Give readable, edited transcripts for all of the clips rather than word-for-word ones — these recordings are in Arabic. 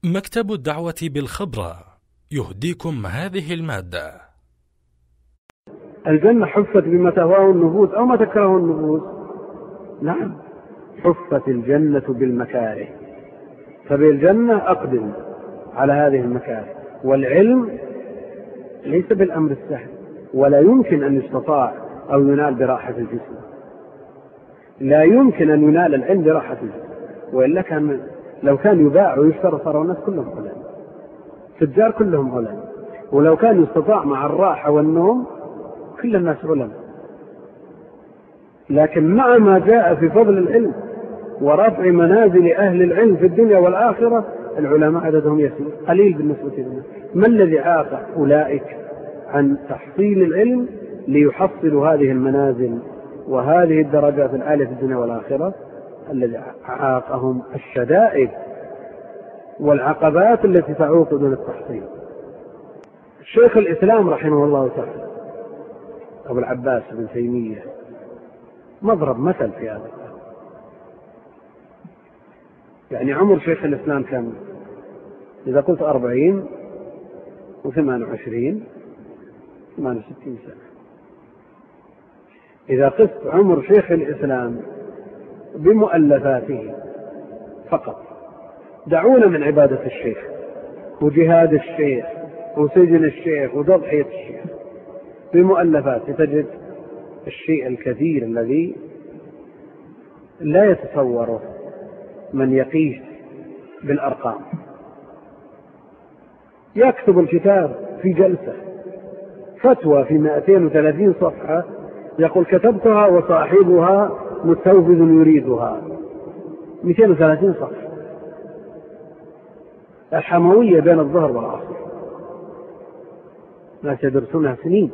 مكتب الدعوة بالخبرة يهديكم هذه المادة. الجنة حفت بما تهواه النفوس أو ما تكره النفوس. نعم، حفت الجنة بالمكاره، فبالجنة أقدم على هذه المكاره. والعلم ليس بالأمر السهل، ولا يمكن أن يستطاع أو ينال براحة الجسم. لا يمكن أن ينال العلم براحة الجسم، وإلا كان لو كان يباع ويشترى صاروا الناس كلهم علماء، التجار كلهم علماء. ولو كان يستطاع مع الراحة والنوم كل الناس علماء. لكن مع ما جاء في فضل العلم ورفع منازل أهل العلم في الدنيا والآخرة، العلماء عددهم يسير قليل بالنسبة لنا. ما الذي عاق أولئك عن تحصيل العلم ليحصلوا هذه المنازل وهذه الدرجات العالية في الدنيا والآخرة؟ الذي عاقهم الشدائد والعقبات التي تعوق دون التحصيل. شيخ الإسلام رحمه الله تعالى أبو العباس بن تيمية مضرب مثل في هذا. يعني عمر شيخ الإسلام كم؟ إذا قلت 40 و28 68 سنة. إذا قلت عمر شيخ الإسلام بمؤلفاته فقط، دعونا من عبادة الشيخ وجهاد الشيخ وسجن الشيخ وتضحية الشيخ، بمؤلفاته تجد الشيء الكثير الذي لا يتصوره من يقيس بالأرقام. يكتب الكتاب في جلسة، فتوى في 230 صفحة يقول كتبتها وصاحبها مستوفز يريدها. 230 صفحة. الحموية بين الظهر والعصر لا تدرسونها سنين.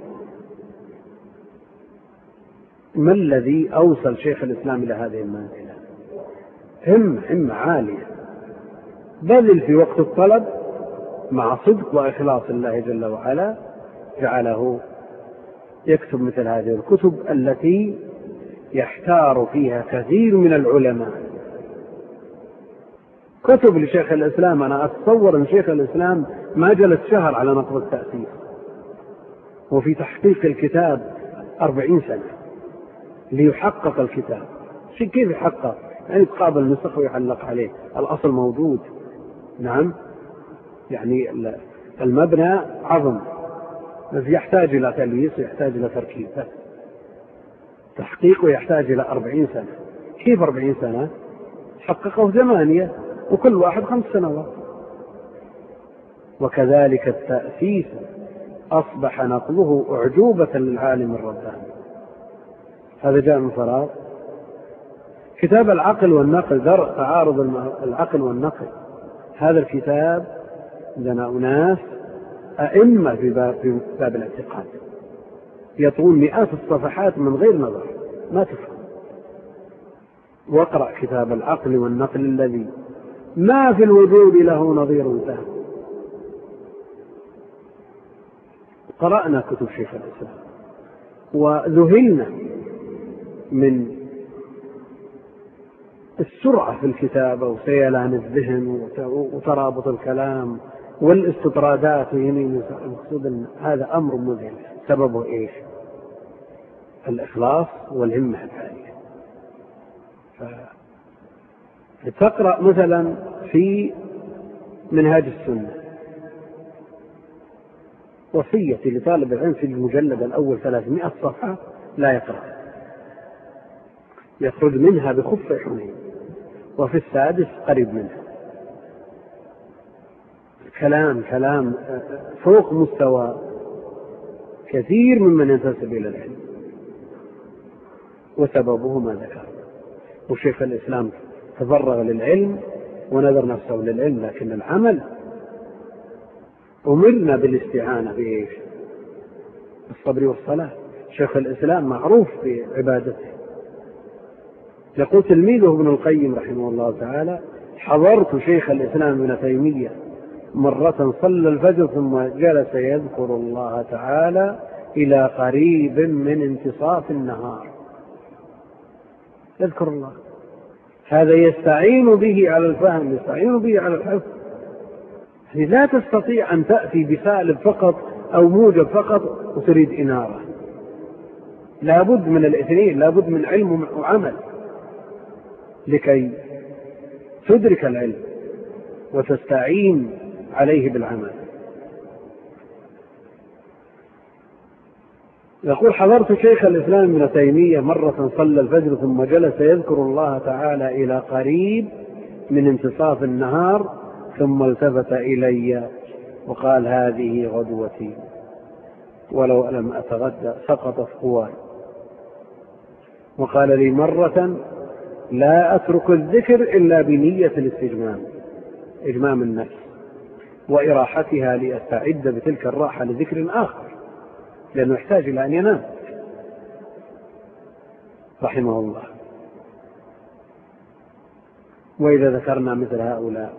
ما الذي أوصل شيخ الإسلام إلى هذه المنزلة؟ همة عالية، بذل في وقت الطلب مع صدق وإخلاص الله جل وعلا جعله يكتب مثل هذه الكتب التي يحتار فيها كثير من العلماء. كتب لشيخ الإسلام أنا أتصور أن شيخ الإسلام ما جلس شهر على نقض التأسيس، وفي تحقيق الكتاب 40 سنة ليحقق الكتاب. كيف يحقق؟ يعني تقابل النسخ ويعلق عليه، الأصل موجود. نعم، يعني المبنى عظم، يحتاج إلى تلويث ويحتاج إلى تركيب، تحقيقه يحتاج إلى 40 سنة. كيف 40 سنة؟ حققه 8 وكل واحد 5 سنوات. وكذلك التأسيس أصبح نقله أعجوبة للعالم الرباني. هذا جاء من فراغ. كتاب العقل والنقل، درء تعارض العقل والنقل، هذا الكتاب لنا أناس أئمة في باب الاعتقاد يطوون مئات الصفحات من غير نظر ما تفهم. واقرأ كتاب العقل والنقل الذي ما في الوجود له نظير له. قرأنا كتب شيخ الإسلام وذهلنا من السرعة في الكتابة وسيلان الذهن وترابط الكلام والاستطرادات ويمين المقصود. هذا أمر مذهل. سببه إيش؟ الإخلاص والهمة العالية. فتقرأ مثلا في منهاج السنة وصيتي لطالب العلم في المجلد الأول 300 صفحة لا يقرأ، يخرج منها بخف حنين، وفي السادس قريب منها. كلام فوق مستوى كثير ممن ينتسب إلى العلم، وسببه ما ذكر. وشيخ الإسلام تفرغ للعلم ونذر نفسه للعلم، لكن العمل أمرنا بالاستعانة بإيش؟ بالصبر والصلاة. شيخ الإسلام معروف بعبادته. يقول تلميذه ابن القيم رحمه الله تعالى: حضرت شيخ الإسلام ابن تيمية مرة صلى الفجر ثم جلس يذكر الله تعالى إلى قريب من انتصاف النهار. يذكر الله، هذا يستعين به على الفهم، يستعين به على الحفظ، لا تستطيع أن تأتي بسالب فقط أو موجب فقط وتريد إنارة. لابد من الاثنين، لابد من علم وعمل لكي تدرك العلم وتستعين عليه بالعمل. يقول: حضرت شيخ الإسلام ابن تيمية مرة صلى الفجر ثم جلس يذكر الله تعالى إلى قريب من انتصاف النهار، ثم التفت إلي وقال: هذه غدوتي، ولو لم أتغدى سقطت قواي. وقال لي مرة: لا أترك الذكر إلا بنية الاستجمام، إجمام النفس وإراحتها، لأستعد بتلك الراحة لذكر آخر، لأنه يحتاج إلى أن ينام رحمه الله. وإذا ذكرنا مثل هؤلاء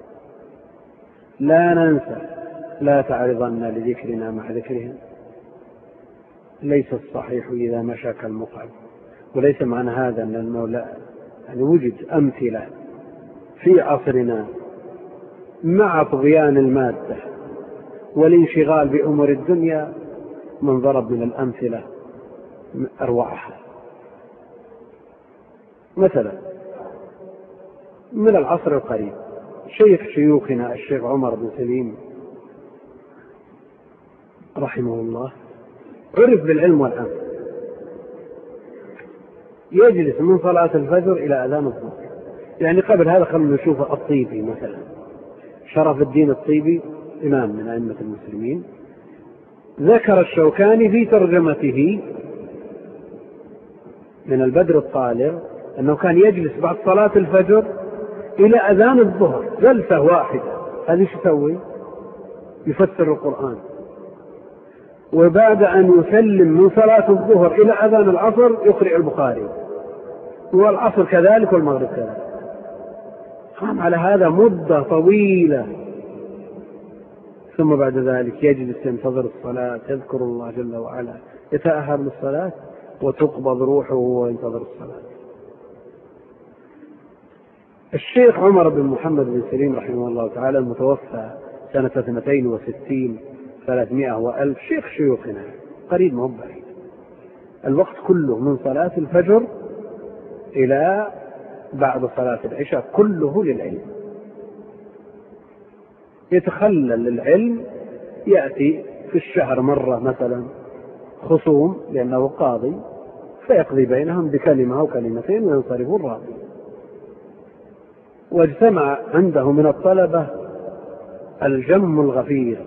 لا ننسى: لا تعرضن لذكرنا مع ذكرهم. ليس الصحيح إذا مشى كالمقعد. وليس معنى هذا أن المولى يعني وجد أمثلة في عصرنا مع طغيان المادة والانشغال بأمور الدنيا من ضرب من الأمثلة أروعها. مثلا من العصر القريب شيخ شيوخنا الشيخ عمر بن سليم رحمه الله عرف بالعلم والعمل، يجلس من صلاة الفجر إلى أذان الظهر. يعني قبل هذا خلنا نشوف الطيبي مثلا، شرف الدين الطيبي إمام من أئمة المسلمين، ذكر الشوكاني في ترجمته من البدر الطالع أنه كان يجلس بعد صلاة الفجر إلى أذان الظهر جلسة واحدة. هذا ايش يسوي؟ يفسر القرآن. وبعد أن يسلم من صلاة الظهر إلى أذان العصر يقرأ البخاري، والعصر كذلك والمغرب كذلك. قام على هذا مدة طويلة، ثم بعد ذلك يجلس ينتظر الصلاة، يذكر الله جل وعلا، يتأهب للصلاة وتقبض روحه وينتظر الصلاة. الشيخ عمر بن محمد بن سليم رحمه الله تعالى المتوفى سنة 62 300 وألف، شيخ شيوخنا قريب ما هو بعيد، الوقت كله من صلاة الفجر إلى بعد صلاة العشاء كله للعلم. يتخلل العلم، يأتي في الشهر مرة مثلا خصوم لأنه قاضي فيقضي بينهم بكلمة أو كلمتين وينصرف الراضي. واجتمع عنده من الطلبة الجم الغفير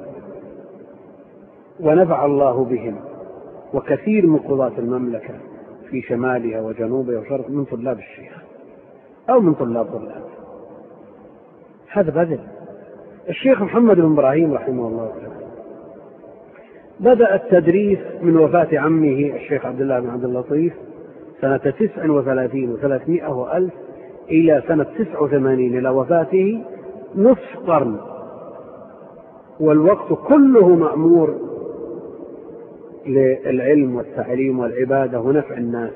ونفع الله بهم، وكثير من قضاة المملكة في شمالها وجنوبها وشرق من طلاب الشيخ أو من طلاب. هذا بدل. الشيخ محمد بن إبراهيم رحمه الله تعالى بدأ التدريس من وفاة عمه الشيخ عبد الله بن عبد اللطيف سنة 39 و300 وألف إلى سنة 89 إلى وفاته نصف قرن، والوقت كله مأمور للعلم والتعليم والعبادة ونفع الناس.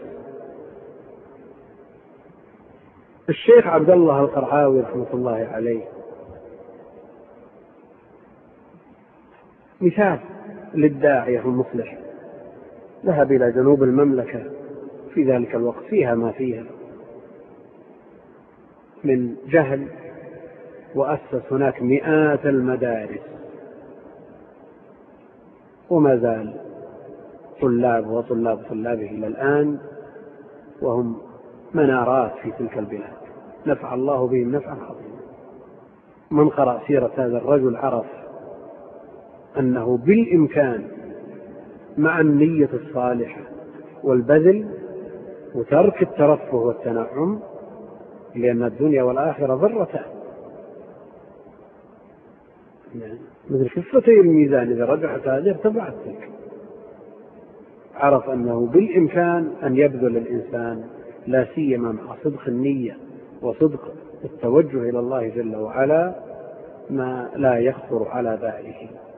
الشيخ عبد الله القرعاوي رحمة الله عليه مثال للداعية المصلح، ذهب إلى جنوب المملكة في ذلك الوقت فيها ما فيها من جهل، وأسس هناك مئات المدارس، وما زال طلاب وطلاب طلابه إلى الآن وهم منارات في تلك البلاد، نفع الله بهم نفعا عظيما. من قرأ سيرة هذا الرجل عرف أنه بالإمكان مع النية الصالحة والبذل وترك الترفه والتنعم، لأن الدنيا والآخرة ضرتان، مثل كفتي الميزان إذا رجعت هذه ارتفعت تلك. عرف أنه بالإمكان أن يبذل الإنسان لا سيما مع صدق النية وصدق التوجه إلى الله جل وعلا ما لا يخطر على باله.